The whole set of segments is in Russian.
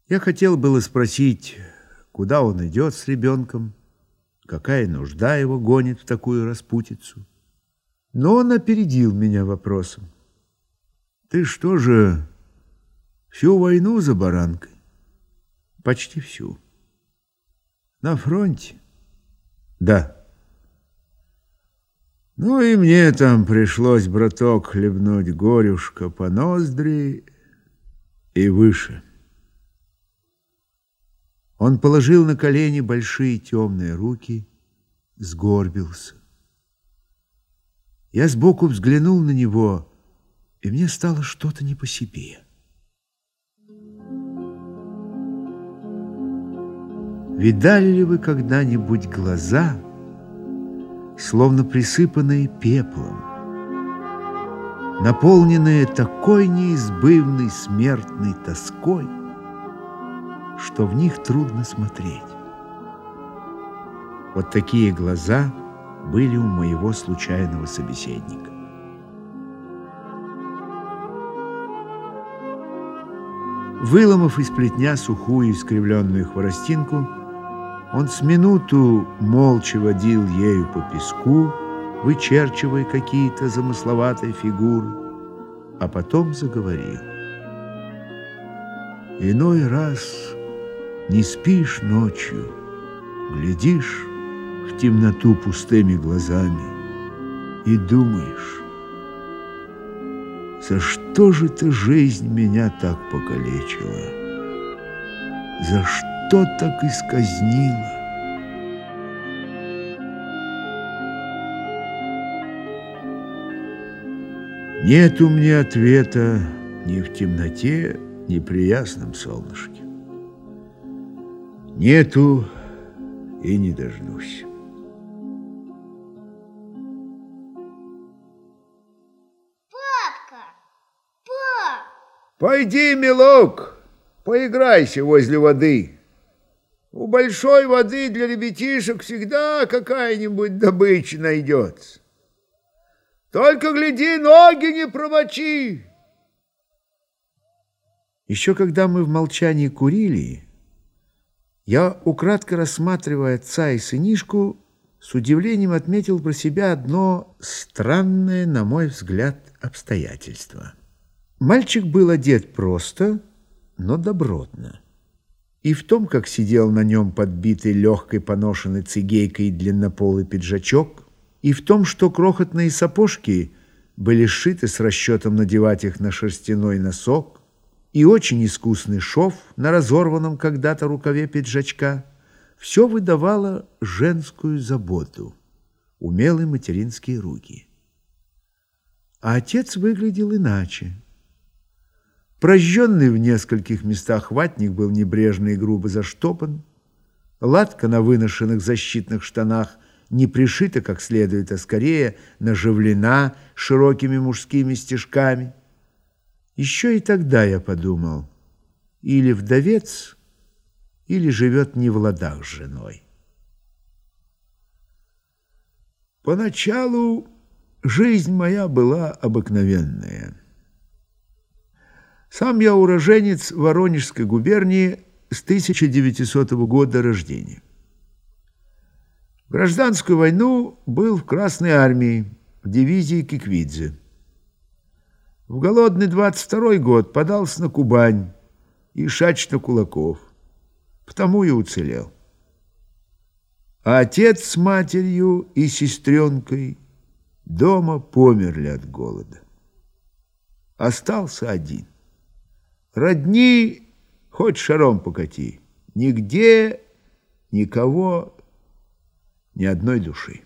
Я хотел было спросить, куда он идет с ребенком, какая нужда его гонит в такую распутицу. Но он опередил меня вопросом. Ты что же, всю войну за баранкой? Почти всю. На фронте? Да. Ну и мне там пришлось, браток, хлебнуть горюшка по ноздри и выше. Он положил на колени большие темные руки, сгорбился. Я сбоку взглянул на него, и мне стало что-то не по себе. Видали ли вы когда-нибудь глаза, словно присыпанные пеплом, наполненные такой неизбывной смертной тоской, что в них трудно смотреть? Вот такие глаза были у моего случайного собеседника. Выломав из плетня сухую искривленную хворостинку, он с минуту молча водил ею по песку, вычерчивая какие-то замысловатые фигуры, а потом заговорил. Иной раз не спишь ночью, глядишь в темноту пустыми глазами и думаешь, за что же ты жизнь меня так покалечила? За что так исказнила? Нету мне ответа ни в темноте, ни при ясном солнышке. Нету и не дождусь. Пойди, милок, поиграйся возле воды. У большой воды для ребятишек всегда какая-нибудь добыча найдется. Только гляди, ноги не промочи. Еще когда мы в молчании курили, я, украдкой рассматривая отца и сынишку, с удивлением отметил про себя одно странное, на мой взгляд, обстоятельство. Мальчик был одет просто, но добротно. И в том, как сидел на нем подбитый легкой поношенной цигейкой длиннополый пиджачок, и в том, что крохотные сапожки были сшиты с расчетом надевать их на шерстяной носок, и очень искусный шов на разорванном когда-то рукаве пиджачка, все выдавало женскую заботу, умелые материнские руки. А отец выглядел иначе. Прожженный в нескольких местах ватник был небрежно и грубо заштопан, латка на выношенных защитных штанах не пришита как следует, а скорее наживлена широкими мужскими стежками. Еще и тогда я подумал, или вдовец, или живет не в ладах с женой. Поначалу жизнь моя была обыкновенная. Сам я уроженец Воронежской губернии с 1900 года рождения. В гражданскую войну был в Красной армии, в дивизии Киквидзе. В голодный 22-й год подался на Кубань и шач на кулаков, потому и уцелел. А отец с матерью и сестренкой дома померли от голода. Остался один. Родни хоть шаром покати, нигде, никого, ни одной души.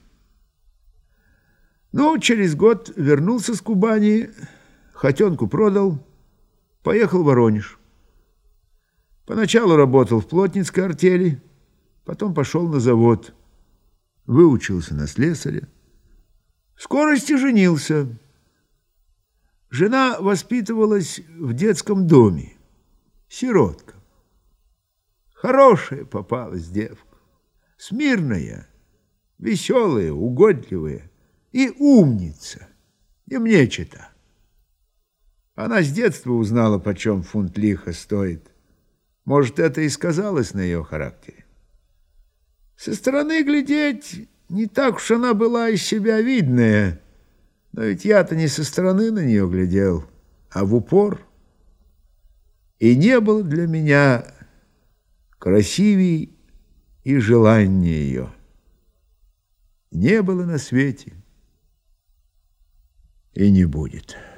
Ну, через год вернулся с Кубани, хотенку продал, поехал в Воронеж. Поначалу работал в плотницкой артели, потом пошел на завод, выучился на слесаря. В скорости женился. Жена воспитывалась в детском доме, сиротка. Хорошая попалась девка, смирная, веселая, угодливая и умница, и мне чета. Она с детства узнала, почем фунт лиха стоит. Может, это и сказалось на ее характере. Со стороны глядеть, не так уж она была из себя видная, но ведь я-то не со стороны на нее глядел, а в упор. И не было для меня красивей и желания ее. Не было на свете и не будет.